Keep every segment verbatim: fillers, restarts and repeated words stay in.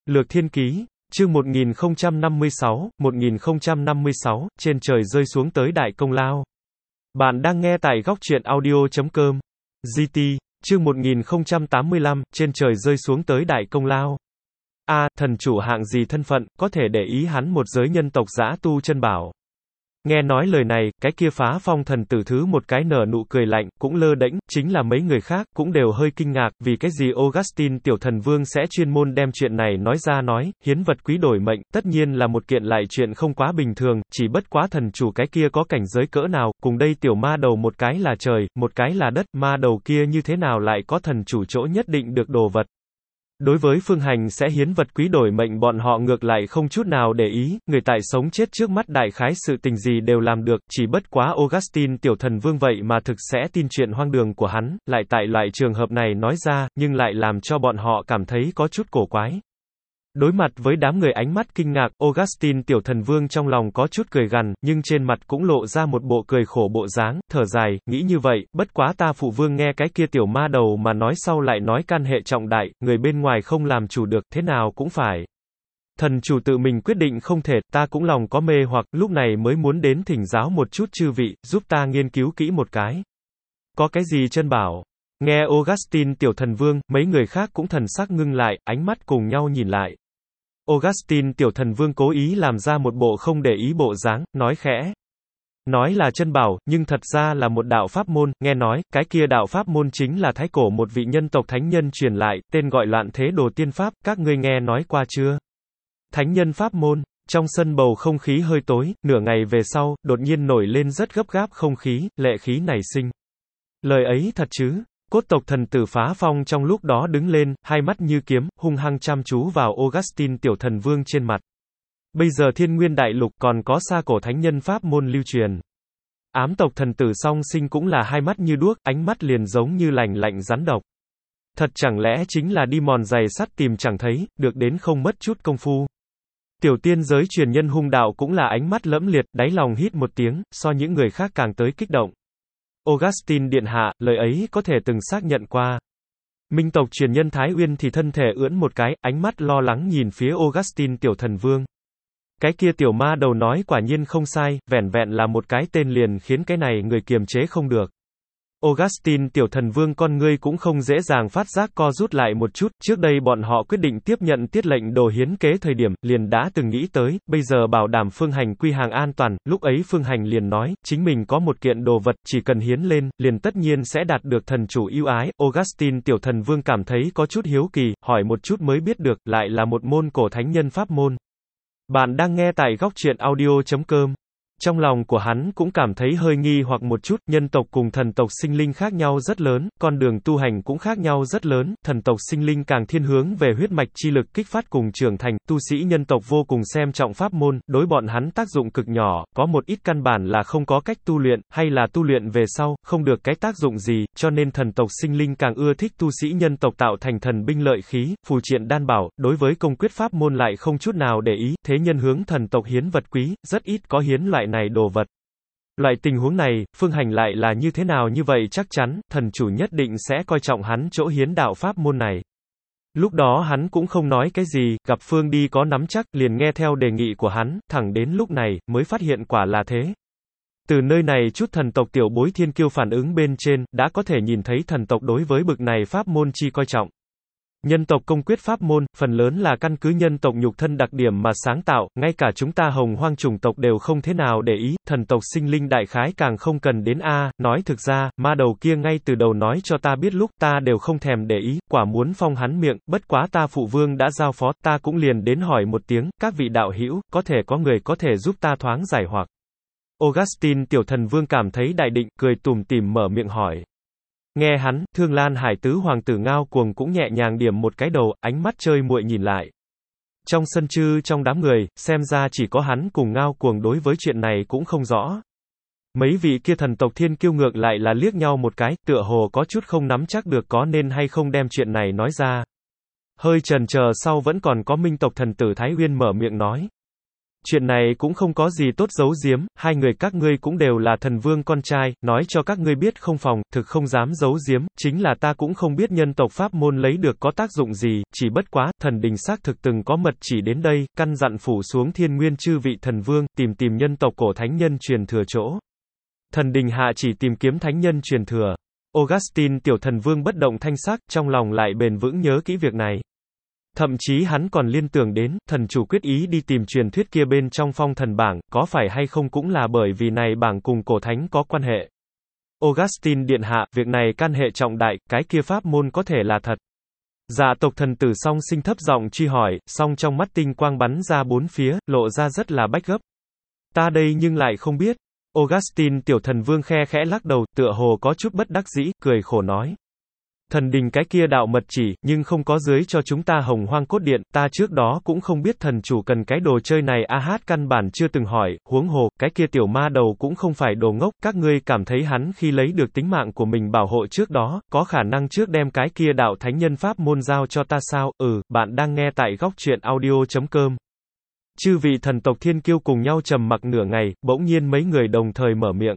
Lược Thiên Ký, chương một nghìn không trăm năm mươi sáu, một nghìn không trăm năm mươi sáu, trên trời rơi xuống tới đại công lao. Bạn đang nghe tại góc truyện audio chấm com. giê tê, chương một nghìn không trăm tám mươi lăm, trên trời rơi xuống tới đại công lao. A, à, thần chủ hạng gì thân phận, có thể để ý hắn một giới nhân tộc dã tu chân bảo. Nghe nói lời này, cái kia phá phong thần tử thứ một cái nở nụ cười lạnh, cũng lơ đễnh, chính là mấy người khác, cũng đều hơi kinh ngạc, vì cái gì Augustine tiểu thần vương sẽ chuyên môn đem chuyện này nói ra nói, hiến vật quý đổi mệnh, tất nhiên là một kiện lại chuyện không quá bình thường, chỉ bất quá thần chủ cái kia có cảnh giới cỡ nào, cùng đây tiểu ma đầu một cái là trời, một cái là đất, ma đầu kia như thế nào lại có thần chủ chỗ nhất định được đồ vật. Đối với phương hành sẽ hiến vật quý đổi mệnh bọn họ ngược lại không chút nào để ý, người tại sống chết trước mắt đại khái sự tình gì đều làm được, chỉ bất quá Augustine tiểu thần vương vậy mà thực sẽ tin chuyện hoang đường của hắn, lại tại loại trường hợp này nói ra, nhưng lại làm cho bọn họ cảm thấy có chút cổ quái. Đối mặt với đám người ánh mắt kinh ngạc, Augustine tiểu thần vương trong lòng có chút cười gằn, nhưng trên mặt cũng lộ ra một bộ cười khổ bộ dáng, thở dài, nghĩ như vậy, bất quá ta phụ vương nghe cái kia tiểu ma đầu mà nói sau lại nói can hệ trọng đại, người bên ngoài không làm chủ được, thế nào cũng phải. Thần chủ tự mình quyết định không thể, ta cũng lòng có mê hoặc, lúc này mới muốn đến thỉnh giáo một chút chư vị, giúp ta nghiên cứu kỹ một cái. Có cái gì chân bảo? Nghe Augustine tiểu thần vương, mấy người khác cũng thần sắc ngưng lại, ánh mắt cùng nhau nhìn lại. Augustine tiểu thần vương cố ý làm ra một bộ không để ý bộ dáng, nói khẽ. Nói là chân bảo, nhưng thật ra là một đạo pháp môn, nghe nói, cái kia đạo pháp môn chính là thái cổ một vị nhân tộc thánh nhân truyền lại, tên gọi Loạn Thế Đồ Tiên Pháp, các ngươi nghe nói qua chưa? Thánh nhân pháp môn, trong sân bầu không khí hơi tối, nửa ngày về sau, đột nhiên nổi lên rất gấp gáp không khí, lệ khí nảy sinh. Lời ấy thật chứ? Cốt tộc thần tử phá phong trong lúc đó đứng lên, hai mắt như kiếm, hung hăng chăm chú vào Augustine tiểu thần vương trên mặt. Bây giờ thiên nguyên đại lục còn có xa cổ thánh nhân pháp môn lưu truyền. Ám tộc thần tử song sinh cũng là hai mắt như đuốc, ánh mắt liền giống như lạnh lạnh rắn độc. Thật chẳng lẽ chính là đi mòn giày sắt tìm chẳng thấy, được đến không mất chút công phu. Tiểu tiên giới truyền nhân hung đạo cũng là ánh mắt lẫm liệt, đáy lòng hít một tiếng, so những người khác càng tới kích động. Augustine điện hạ, lời ấy có thể từng xác nhận qua. Minh tộc truyền nhân Thái Uyên thì thân thể ưỡn một cái, ánh mắt lo lắng nhìn phía Augustine tiểu thần vương. Cái kia tiểu ma đầu nói quả nhiên không sai, vẻn vẹn là một cái tên liền khiến cái này người kiềm chế không được. Augustine tiểu thần vương con ngươi cũng không dễ dàng phát giác co rút lại một chút, trước đây bọn họ quyết định tiếp nhận tiết lệnh đồ hiến kế thời điểm, liền đã từng nghĩ tới, bây giờ bảo đảm phương hành quy hàng an toàn, lúc ấy phương hành liền nói, chính mình có một kiện đồ vật, chỉ cần hiến lên, liền tất nhiên sẽ đạt được thần chủ ưu ái, Augustine tiểu thần vương cảm thấy có chút hiếu kỳ, hỏi một chút mới biết được, lại là một môn cổ thánh nhân pháp môn. Bạn đang nghe tại góc truyện audio chấm com. Trong lòng của hắn cũng cảm thấy hơi nghi hoặc một chút, nhân tộc cùng thần tộc sinh linh khác nhau rất lớn, con đường tu hành cũng khác nhau rất lớn, thần tộc sinh linh càng thiên hướng về huyết mạch chi lực kích phát cùng trưởng thành, tu sĩ nhân tộc vô cùng xem trọng pháp môn, đối bọn hắn tác dụng cực nhỏ, có một ít căn bản là không có cách tu luyện, hay là tu luyện về sau, không được cái tác dụng gì, cho nên thần tộc sinh linh càng ưa thích tu sĩ nhân tộc tạo thành thần binh lợi khí, phù triện đan bảo, đối với công quyết pháp môn lại không chút nào để ý, thế nhân hướng thần tộc hiến vật quý, rất ít có hiến loại này đồ vật. Loại tình huống này, phương hành lại là như thế nào như vậy chắc chắn, thần chủ nhất định sẽ coi trọng hắn chỗ hiến đạo pháp môn này. Lúc đó hắn cũng không nói cái gì, gặp phương đi có nắm chắc, liền nghe theo đề nghị của hắn, thẳng đến lúc này, mới phát hiện quả là thế. Từ nơi này chút thần tộc tiểu bối thiên kiêu phản ứng bên trên, đã có thể nhìn thấy thần tộc đối với bực này pháp môn chi coi trọng. Nhân tộc công quyết pháp môn, phần lớn là căn cứ nhân tộc nhục thân đặc điểm mà sáng tạo, ngay cả chúng ta hồng hoang chủng tộc đều không thế nào để ý, thần tộc sinh linh đại khái càng không cần đến a. Nói thực ra, ma đầu kia ngay từ đầu nói cho ta biết lúc ta đều không thèm để ý, quả muốn phong hắn miệng, bất quá ta phụ vương đã giao phó, ta cũng liền đến hỏi một tiếng, các vị đạo hữu, có thể có người có thể giúp ta thoáng giải hoặc. Augustine tiểu thần vương cảm thấy đại định, cười tủm tỉm mở miệng hỏi. Nghe hắn, Thương Lan Hải tứ hoàng tử Ngao Cuồng cũng nhẹ nhàng điểm một cái đầu, ánh mắt chơi muội nhìn lại. Trong sân chư trong đám người, xem ra chỉ có hắn cùng Ngao Cuồng đối với chuyện này cũng không rõ. Mấy vị kia thần tộc thiên kiêu ngược lại là liếc nhau một cái, tựa hồ có chút không nắm chắc được có nên hay không đem chuyện này nói ra. Hơi chần chờ sau vẫn còn có minh tộc thần tử Thái Uyên mở miệng nói. Chuyện này cũng không có gì tốt giấu giếm, hai người các ngươi cũng đều là thần vương con trai, nói cho các ngươi biết không phòng, thực không dám giấu giếm, chính là ta cũng không biết nhân tộc pháp môn lấy được có tác dụng gì, chỉ bất quá, thần đình xác thực từng có mật chỉ đến đây, căn dặn phủ xuống thiên nguyên chư vị thần vương, tìm tìm nhân tộc cổ thánh nhân truyền thừa chỗ. Thần đình hạ chỉ tìm kiếm thánh nhân truyền thừa. Augustine tiểu thần vương bất động thanh sắc, trong lòng lại bền vững nhớ kỹ việc này. Thậm chí hắn còn liên tưởng đến, thần chủ quyết ý đi tìm truyền thuyết kia bên trong phong thần bảng, có phải hay không cũng là bởi vì này bảng cùng cổ thánh có quan hệ. Augustine điện hạ, việc này can hệ trọng đại, cái kia pháp môn có thể là thật. Dạ tộc thần tử song sinh thấp giọng truy hỏi, song trong mắt tinh quang bắn ra bốn phía, lộ ra rất là bách gấp. Ta đây nhưng lại không biết. Augustine tiểu thần vương khe khẽ lắc đầu, tựa hồ có chút bất đắc dĩ, cười khổ nói. Thần đình cái kia đạo mật chỉ, nhưng không có dưới cho chúng ta hồng hoang cốt điện, ta trước đó cũng không biết thần chủ cần cái đồ chơi này a hát căn bản chưa từng hỏi, huống hồ, cái kia tiểu ma đầu cũng không phải đồ ngốc, các ngươi cảm thấy hắn khi lấy được tính mạng của mình bảo hộ trước đó, có khả năng trước đem cái kia đạo thánh nhân pháp môn giao cho ta sao, ừ, bạn đang nghe tại góc truyện audio chấm com. Chư vị thần tộc thiên kiêu cùng nhau trầm mặc nửa ngày, bỗng nhiên mấy người đồng thời mở miệng.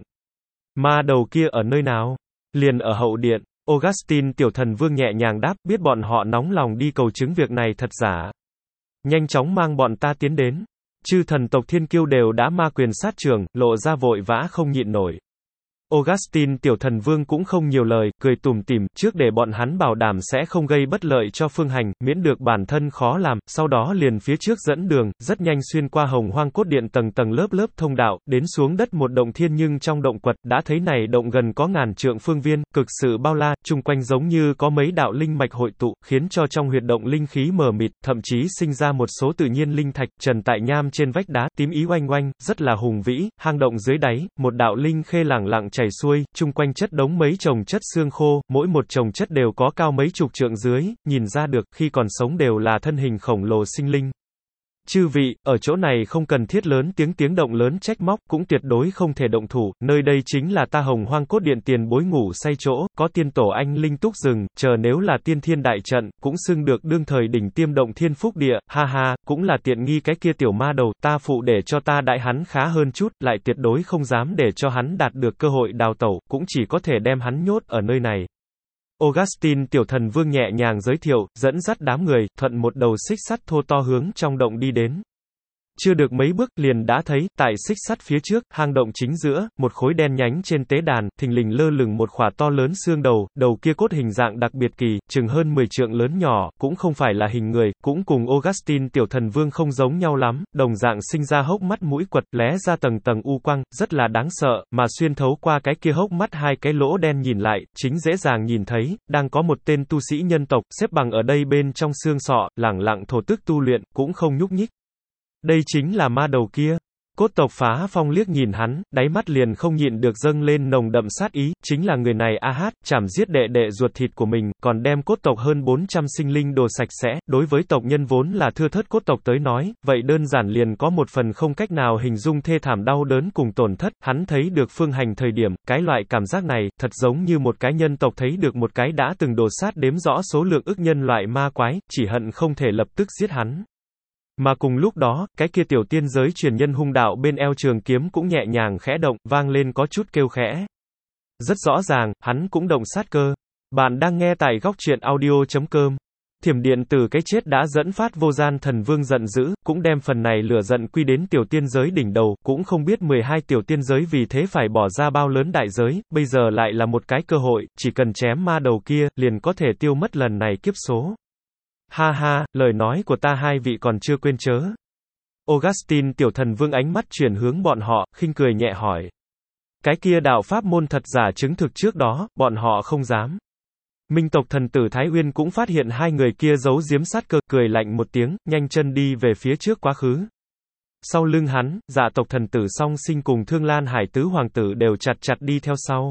Ma đầu kia ở nơi nào? Liền ở hậu điện. Augustine tiểu thần vương nhẹ nhàng đáp, biết bọn họ nóng lòng đi cầu chứng việc này thật giả. Nhanh chóng mang bọn ta tiến đến. Chư thần tộc thiên kiêu đều đã ma quyền sát trường, lộ ra vội vã không nhịn nổi. Augustine tiểu thần vương cũng không nhiều lời, cười tủm tỉm, trước để bọn hắn bảo đảm sẽ không gây bất lợi cho phương hành, miễn được bản thân khó làm, sau đó liền phía trước dẫn đường, rất nhanh xuyên qua hồng hoang cốt điện tầng tầng lớp lớp thông đạo, đến xuống đất một động thiên nhưng trong động quật, đã thấy này động gần có ngàn trượng phương viên, cực sự bao la, chung quanh giống như có mấy đạo linh mạch hội tụ, khiến cho trong huyệt động linh khí mờ mịt, thậm chí sinh ra một số tự nhiên linh thạch, trần tại nham trên vách đá, tím ý oanh oanh, rất là hùng vĩ, hang động dưới đáy, một đạo linh khê lẳng lặng chảy xuôi, chung quanh chất đống mấy chồng chất xương khô, mỗi một chồng chất đều có cao mấy chục trượng dưới, nhìn ra được, khi còn sống đều là thân hình khổng lồ sinh linh. Chư vị, ở chỗ này không cần thiết lớn tiếng tiếng động lớn trách móc, cũng tuyệt đối không thể động thủ, nơi đây chính là ta hồng hoang cốt điện tiền bối ngủ say chỗ, có tiên tổ anh linh túc rừng, chờ nếu là tiên thiên đại trận, cũng xưng được đương thời đỉnh tiêm động thiên phúc địa, ha ha, cũng là tiện nghi cái kia tiểu ma đầu, ta phụ để cho ta đại hắn khá hơn chút, lại tuyệt đối không dám để cho hắn đạt được cơ hội đào tẩu, cũng chỉ có thể đem hắn nhốt ở nơi này. Augustine tiểu thần vương nhẹ nhàng giới thiệu, dẫn dắt đám người, thuận một đầu xích sắt thô to hướng trong động đi đến. Chưa được mấy bước, liền đã thấy, tại xích sắt phía trước, hang động chính giữa, một khối đen nhánh trên tế đàn, thình lình lơ lửng một khỏa to lớn xương đầu, đầu kia cốt hình dạng đặc biệt kỳ, chừng hơn mười trượng lớn nhỏ, cũng không phải là hình người, cũng cùng Augustine tiểu thần vương không giống nhau lắm, đồng dạng sinh ra hốc mắt mũi quật, lóe ra tầng tầng u quang, rất là đáng sợ, mà xuyên thấu qua cái kia hốc mắt hai cái lỗ đen nhìn lại, chính dễ dàng nhìn thấy, đang có một tên tu sĩ nhân tộc, xếp bằng ở đây bên trong xương sọ, lẳng lặng thổ tức tu luyện, cũng không nhúc nhích. Đây chính là ma đầu kia. Cốt tộc Phá Phong liếc nhìn hắn, đáy mắt liền không nhịn được dâng lên nồng đậm sát ý, chính là người này a hát, chảm giết đệ đệ ruột thịt của mình, còn đem cốt tộc hơn bốn trăm sinh linh đồ sạch sẽ, đối với tộc nhân vốn là thưa thớt cốt tộc tới nói, vậy đơn giản liền có một phần không cách nào hình dung thê thảm đau đớn cùng tổn thất, hắn thấy được phương hành thời điểm, cái loại cảm giác này, thật giống như một cái nhân tộc thấy được một cái đã từng đồ sát đếm rõ số lượng ức nhân loại ma quái, chỉ hận không thể lập tức giết hắn. Mà cùng lúc đó, cái kia tiểu tiên giới truyền nhân hung đạo bên eo trường kiếm cũng nhẹ nhàng khẽ động, vang lên có chút kêu khẽ. Rất rõ ràng, hắn cũng động sát cơ. Bạn đang nghe tại góc truyện audio chấm com. Thiểm điện từ cái chết đã dẫn phát vô gian thần vương giận dữ, cũng đem phần này lửa giận quy đến tiểu tiên giới đỉnh đầu, cũng không biết mười hai tiểu tiên giới vì thế phải bỏ ra bao lớn đại giới, bây giờ lại là một cái cơ hội, chỉ cần chém ma đầu kia, liền có thể tiêu mất lần này kiếp số. Ha ha, lời nói của ta hai vị còn chưa quên chớ. Augustine tiểu thần vương ánh mắt chuyển hướng bọn họ, khinh cười nhẹ hỏi. Cái kia đạo pháp môn thật giả chứng thực trước đó, bọn họ không dám. Minh tộc thần tử Thái Uyên cũng phát hiện hai người kia giấu giếm sát cơ, cười lạnh một tiếng, nhanh chân đi về phía trước quá khứ. Sau lưng hắn, Dạ tộc thần tử Song Sinh cùng Thương Lan Hải tứ hoàng tử đều chặt chặt đi theo sau.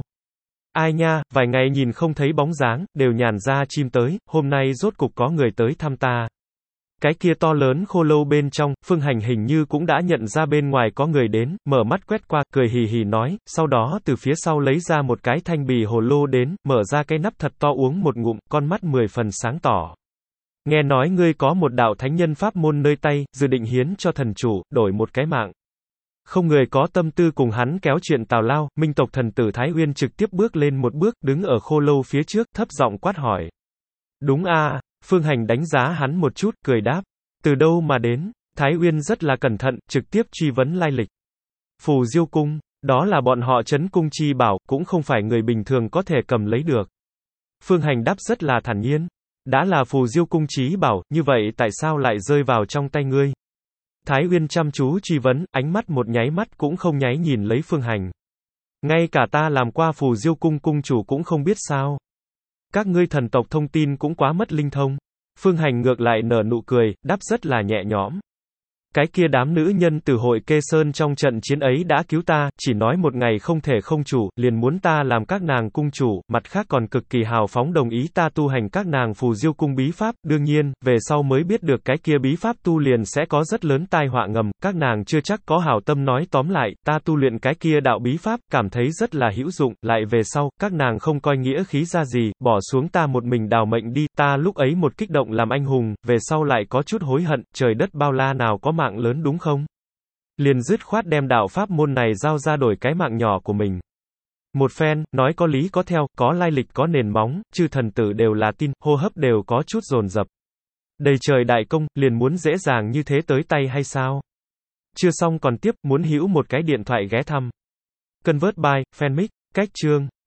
Ai nha, vài ngày nhìn không thấy bóng dáng, đều nhàn ra chim tới, hôm nay rốt cục có người tới thăm ta. Cái kia to lớn khô lâu bên trong, Phương Hành hình như cũng đã nhận ra bên ngoài có người đến, mở mắt quét qua, cười hì hì nói, sau đó từ phía sau lấy ra một cái thanh bì hồ lô đến, mở ra cái nắp thật to uống một ngụm, con mắt mười phần sáng tỏ. Nghe nói ngươi có một đạo thánh nhân pháp môn nơi tay, dự định hiến cho thần chủ, đổi một cái mạng. Không người có tâm tư cùng hắn kéo chuyện tào lao, minh tộc thần tử Thái Uyên trực tiếp bước lên một bước, đứng ở khô lâu phía trước, thấp giọng quát hỏi. Đúng a, à, Phương Hành đánh giá hắn một chút, cười đáp. Từ đâu mà đến? Thái Uyên rất là cẩn thận, trực tiếp truy vấn lai lịch. Phù Diêu Cung, đó là bọn họ trấn cung chi bảo, cũng không phải người bình thường có thể cầm lấy được. Phương Hành đáp rất là thản nhiên. Đã là Phù Diêu Cung chí bảo, như vậy tại sao lại rơi vào trong tay ngươi? Thái Uyên chăm chú truy vấn, ánh mắt một nháy mắt cũng không nháy nhìn lấy Phương Hành. Ngay cả ta làm qua Phù Diêu Cung cung chủ cũng không biết sao. Các ngươi thần tộc thông tin cũng quá mất linh thông. Phương Hành ngược lại nở nụ cười, đáp rất là nhẹ nhõm. Cái kia đám nữ nhân từ hội Kê Sơn trong trận chiến ấy đã cứu ta, chỉ nói một ngày không thể không chủ, liền muốn ta làm các nàng cung chủ, mặt khác còn cực kỳ hào phóng đồng ý ta tu hành các nàng Phù Diêu Cung bí pháp, đương nhiên, về sau mới biết được cái kia bí pháp tu liền sẽ có rất lớn tai họa ngầm, các nàng chưa chắc có hảo tâm nói tóm lại, ta tu luyện cái kia đạo bí pháp, cảm thấy rất là hữu dụng, lại về sau, các nàng không coi nghĩa khí ra gì, bỏ xuống ta một mình đào mệnh đi, ta lúc ấy một kích động làm anh hùng, về sau lại có chút hối hận, trời đất bao la nào có mạng lớn đúng không? Liền dứt khoát đem đạo pháp môn này giao ra đổi cái mạng nhỏ của mình. Một phen, nói có lý có theo, có lai lịch có nền móng, chư thần tử đều là tin, hô hấp đều có chút dồn dập. Đầy trời đại công, liền muốn dễ dàng như thế tới tay hay sao? Chưa xong còn tiếp, muốn hữu một cái điện thoại ghé thăm. Convert by, Fanmic, cách chương.